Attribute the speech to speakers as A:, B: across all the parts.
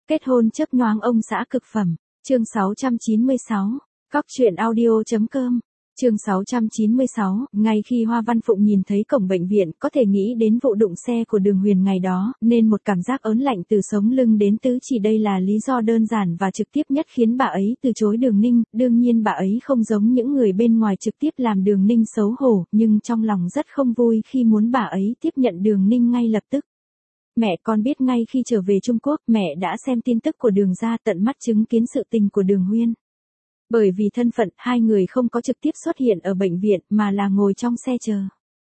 A: Kết hôn chớp nhoáng ông xã cực phẩm. Chương 696. Cóc truyện audio.com. Chương 696, ngay khi Hoa Văn Phụng nhìn thấy cổng bệnh viện, có thể nghĩ đến vụ đụng xe của Đường Huyền ngày đó, nên một cảm giác ớn lạnh từ sống lưng đến tứ chỉ đây là lý do đơn giản và trực tiếp nhất khiến bà ấy từ chối Đường Ninh. Đương nhiên bà ấy không giống những người bên ngoài trực tiếp làm Đường Ninh xấu hổ, nhưng trong lòng rất không vui khi muốn bà ấy tiếp nhận Đường Ninh ngay lập tức. Mẹ con biết ngay khi trở về Trung Quốc, mẹ đã xem tin tức của Đường gia, tận mắt chứng kiến sự tình của Đường Huyên. Bởi vì thân phận, hai người không có trực tiếp xuất hiện ở bệnh viện mà là ngồi trong xe chờ.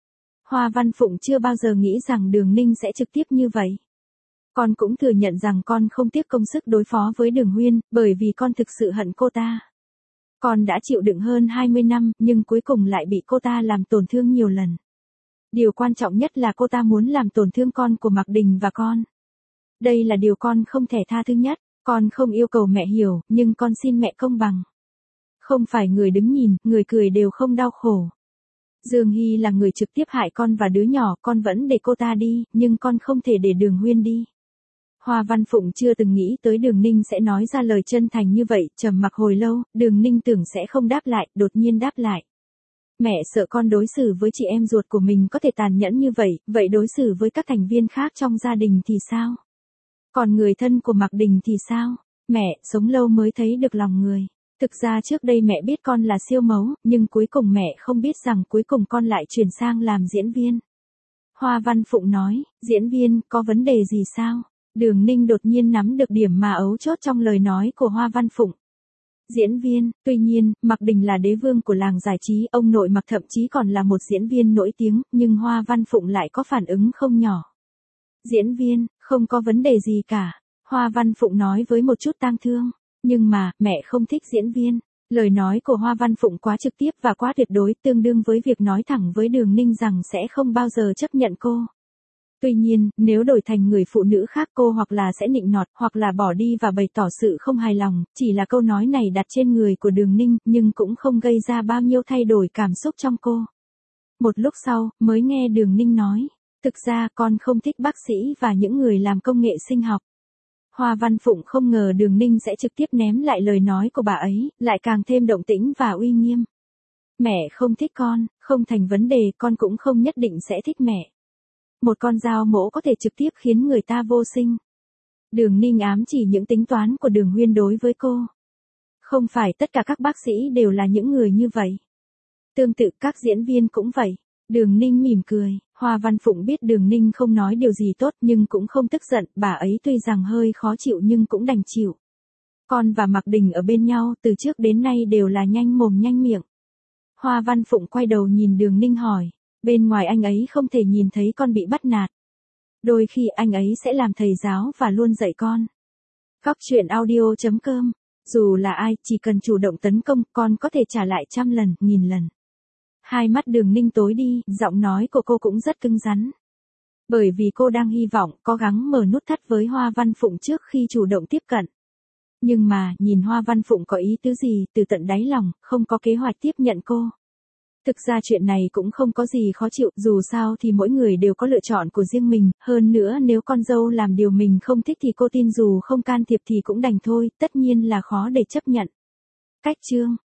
A: Hoa Văn Phụng chưa bao giờ nghĩ rằng Đường Ninh sẽ trực tiếp như vậy. Con cũng thừa nhận rằng con không tiếc công sức đối phó với Đường Huyên, bởi vì con thực sự hận cô ta. Con đã chịu đựng hơn 20 năm, nhưng cuối cùng lại bị cô ta làm tổn thương nhiều lần. Điều quan trọng nhất là cô ta muốn làm tổn thương con của Mạc Đình và con. Đây là điều con không thể tha thứ nhất. Con không yêu cầu mẹ hiểu, nhưng con xin mẹ công bằng. Không phải người đứng nhìn, người cười đều không đau khổ. Dương Hy là người trực tiếp hại con và đứa nhỏ, con vẫn để cô ta đi, nhưng con không thể để Đường Huyên đi. Hoa Văn Phụng chưa từng nghĩ tới Đường Ninh sẽ nói ra lời chân thành như vậy, trầm mặc hồi lâu, Đường Ninh tưởng sẽ không đáp lại, đột nhiên đáp lại. Mẹ sợ con đối xử với chị em ruột của mình có thể tàn nhẫn như vậy, vậy đối xử với các thành viên khác trong gia đình thì sao? Còn người thân của Mạc Đình thì sao? Mẹ, sống lâu mới thấy được lòng người. Thực ra trước đây mẹ biết con là siêu mẫu, nhưng cuối cùng mẹ không biết rằng cuối cùng con lại chuyển sang làm diễn viên. Hoa Văn Phụng nói, diễn viên, có vấn đề gì sao? Đường Ninh đột nhiên nắm được điểm mà ấu chốt trong lời nói của Hoa Văn Phụng. Diễn viên, tuy nhiên, Mạc Đình là đế vương của làng giải trí, ông nội Mạc thậm chí còn là một diễn viên nổi tiếng, nhưng Hoa Văn Phụng lại có phản ứng không nhỏ. Diễn viên, không có vấn đề gì cả, Hoa Văn Phụng nói với một chút tang thương. Nhưng mà, mẹ không thích diễn viên. Lời nói của Hoa Văn Phụng quá trực tiếp và quá tuyệt đối, tương đương với việc nói thẳng với Đường Ninh rằng sẽ không bao giờ chấp nhận cô. Tuy nhiên, nếu đổi thành người phụ nữ khác cô hoặc là sẽ nịnh nọt, hoặc là bỏ đi và bày tỏ sự không hài lòng, chỉ là câu nói này đặt trên người của Đường Ninh, nhưng cũng không gây ra bao nhiêu thay đổi cảm xúc trong cô. Một lúc sau, mới nghe Đường Ninh nói, thực ra con không thích bác sĩ và những người làm công nghệ sinh học. Hoa Văn Phụng không ngờ Đường Ninh sẽ trực tiếp ném lại lời nói của bà ấy, lại càng thêm động tĩnh và uy nghiêm. Mẹ không thích con, không thành vấn đề, con cũng không nhất định sẽ thích mẹ. Một con dao mổ có thể trực tiếp khiến người ta vô sinh. Đường Ninh ám chỉ những tính toán của Đường Huyên đối với cô. Không phải tất cả các bác sĩ đều là những người như vậy. Tương tự các diễn viên cũng vậy. Đường Ninh mỉm cười, Hoa Văn Phụng biết Đường Ninh không nói điều gì tốt nhưng cũng không tức giận, bà ấy tuy rằng hơi khó chịu nhưng cũng đành chịu. Con và Mạc Đình ở bên nhau từ trước đến nay đều là nhanh mồm nhanh miệng. Hoa Văn Phụng quay đầu nhìn Đường Ninh hỏi, bên ngoài anh ấy không thể nhìn thấy con bị bắt nạt. Đôi khi anh ấy sẽ làm thầy giáo và luôn dạy con. Cóc truyện audio.com, dù là ai, chỉ cần chủ động tấn công, con có thể trả lại 100 lần, 1000 lần. Hai mắt Đường Ninh tối đi, giọng nói của cô cũng rất cứng rắn. Bởi vì cô đang hy vọng cố gắng mở nút thắt với Hoa Văn Phụng trước khi chủ động tiếp cận. Nhưng mà, nhìn Hoa Văn Phụng có ý tứ gì, từ tận đáy lòng, không có kế hoạch tiếp nhận cô. Thực ra chuyện này cũng không có gì khó chịu, dù sao thì mỗi người đều có lựa chọn của riêng mình, hơn nữa nếu con dâu làm điều mình không thích thì cô tin dù không can thiệp thì cũng đành thôi, tất nhiên là khó để chấp nhận. Cách chương